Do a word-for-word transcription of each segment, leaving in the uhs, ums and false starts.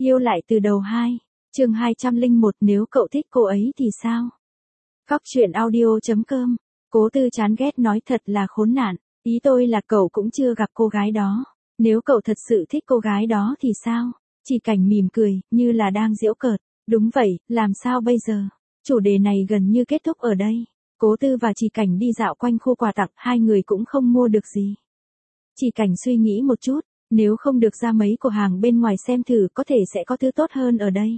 Yêu lại từ đầu hai, chương hai trăm lẻ một nếu cậu thích cô ấy thì sao? Cóc truyện audio chấm com, Cố Tư chán ghét nói thật là khốn nạn, ý tôi là cậu cũng chưa gặp cô gái đó, nếu cậu thật sự thích cô gái đó thì sao? Chỉ Cảnh mỉm cười, như là đang giễu cợt, đúng vậy, làm sao bây giờ? Chủ đề này gần như kết thúc ở đây. Cố Tư và Chỉ Cảnh đi dạo quanh khu quà tặng, hai người cũng không mua được gì. Chỉ Cảnh suy nghĩ một chút, nếu không được ra mấy cửa hàng bên ngoài xem thử có thể sẽ có thứ tốt hơn ở đây.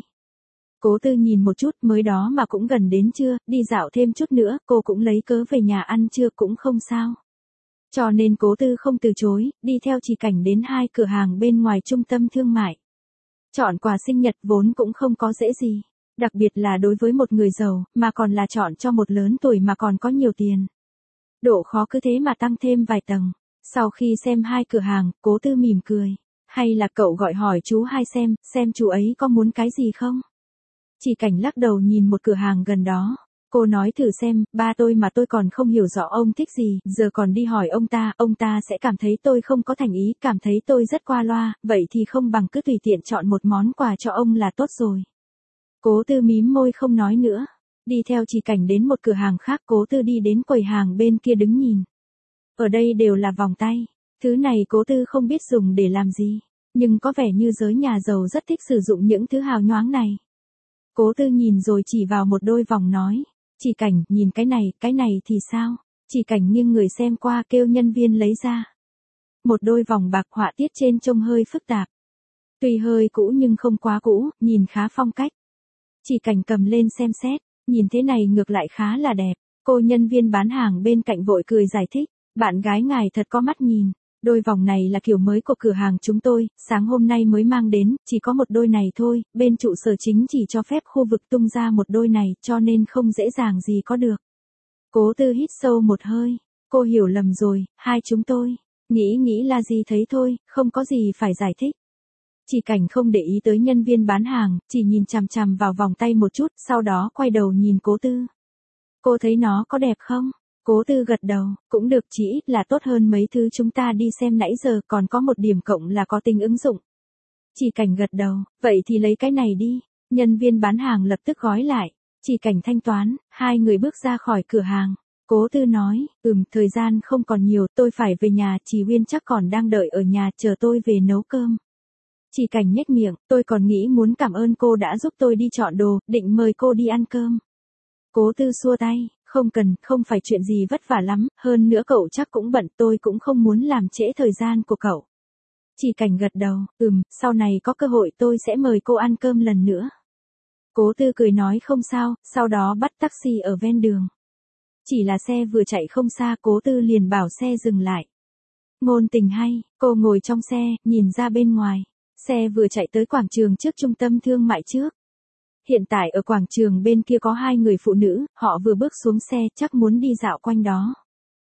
Cố Tư nhìn một chút, mới đó mà cũng gần đến trưa, đi dạo thêm chút nữa, cô cũng lấy cớ về nhà ăn trưa cũng không sao. Cho nên Cố Tư không từ chối, đi theo Chỉ Cảnh đến hai cửa hàng bên ngoài trung tâm thương mại. Chọn quà sinh nhật vốn cũng không có dễ gì, đặc biệt là đối với một người giàu, mà còn là chọn cho một lớn tuổi mà còn có nhiều tiền. Độ khó cứ thế mà tăng thêm vài tầng. Sau khi xem hai cửa hàng, Cố Tư mỉm cười. Hay là cậu gọi hỏi chú hai xem, xem chú ấy có muốn cái gì không? Chỉ Cảnh lắc đầu nhìn một cửa hàng gần đó. Cô nói thử xem, ba tôi mà tôi còn không hiểu rõ ông thích gì, giờ còn đi hỏi ông ta, ông ta sẽ cảm thấy tôi không có thành ý, cảm thấy tôi rất qua loa, vậy thì không bằng cứ tùy tiện chọn một món quà cho ông là tốt rồi. Cố Tư mím môi không nói nữa. Đi theo Chỉ Cảnh đến một cửa hàng khác, Cố Tư đi đến quầy hàng bên kia đứng nhìn. Ở đây đều là vòng tay, thứ này Cố Tư không biết dùng để làm gì, nhưng có vẻ như giới nhà giàu rất thích sử dụng những thứ hào nhoáng này. Cố Tư nhìn rồi chỉ vào một đôi vòng nói, Chỉ Cảnh, nhìn cái này, cái này thì sao? Chỉ Cảnh nghiêng người xem qua kêu nhân viên lấy ra. Một đôi vòng bạc họa tiết trên trông hơi phức tạp. Tuy hơi cũ nhưng không quá cũ, nhìn khá phong cách. Chỉ Cảnh cầm lên xem xét, nhìn thế này ngược lại khá là đẹp. Cô nhân viên bán hàng bên cạnh vội cười giải thích. Bạn gái ngài thật có mắt nhìn, đôi vòng này là kiểu mới của cửa hàng chúng tôi, sáng hôm nay mới mang đến, chỉ có một đôi này thôi, bên trụ sở chính chỉ cho phép khu vực tung ra một đôi này, cho nên không dễ dàng gì có được. Cố Tư hít sâu một hơi, cô hiểu lầm rồi, hai chúng tôi, nghĩ nghĩ là gì thấy thôi, không có gì phải giải thích. Chỉ Cảnh không để ý tới nhân viên bán hàng, chỉ nhìn chằm chằm vào vòng tay một chút, sau đó quay đầu nhìn Cố Tư. Cô thấy nó có đẹp không? Cố Tư gật đầu, cũng được, chỉ ít là tốt hơn mấy thứ chúng ta đi xem nãy giờ, còn có một điểm cộng là có tính ứng dụng. Chỉ Cảnh gật đầu, vậy thì lấy cái này đi. Nhân viên bán hàng lập tức gói lại. Chỉ Cảnh thanh toán, hai người bước ra khỏi cửa hàng. Cố Tư nói, ừm, thời gian không còn nhiều, tôi phải về nhà, Chỉ Huyên chắc còn đang đợi ở nhà chờ tôi về nấu cơm. Chỉ Cảnh nhếch miệng, tôi còn nghĩ muốn cảm ơn cô đã giúp tôi đi chọn đồ, định mời cô đi ăn cơm. Cố Tư xua tay. Không cần, không phải chuyện gì vất vả lắm, hơn nữa cậu chắc cũng bận, tôi cũng không muốn làm trễ thời gian của cậu. Chỉ Cảnh gật đầu, ừm, sau này có cơ hội tôi sẽ mời cô ăn cơm lần nữa. Cố Tư cười nói không sao, sau đó bắt taxi ở ven đường. Chỉ là xe vừa chạy không xa, Cố Tư liền bảo xe dừng lại. Ngôn tình hay, cô ngồi trong xe, nhìn ra bên ngoài. Xe vừa chạy tới quảng trường trước trung tâm thương mại trước. Hiện tại ở quảng trường bên kia có hai người phụ nữ, họ vừa bước xuống xe chắc muốn đi dạo quanh đó.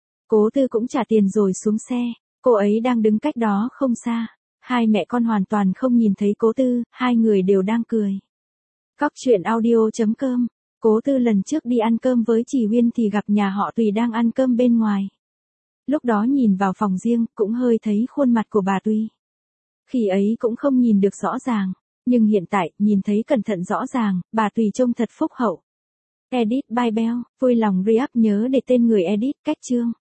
Cố Tư cũng trả tiền rồi xuống xe, cô ấy đang đứng cách đó không xa. Hai mẹ con hoàn toàn không nhìn thấy Cố Tư, hai người đều đang cười. Cóc truyện audio chấm com, Cố Tư lần trước đi ăn cơm với Chỉ Huyên thì gặp nhà họ Tùy đang ăn cơm bên ngoài. Lúc đó nhìn vào phòng riêng, cũng hơi thấy khuôn mặt của bà Tùy. Khi ấy cũng không nhìn được rõ ràng. Nhưng hiện tại, nhìn thấy cẩn thận rõ ràng, bà Tùy trông thật phúc hậu. Edit by Bell, vui lòng re-up nhớ để tên người edit, cách chương.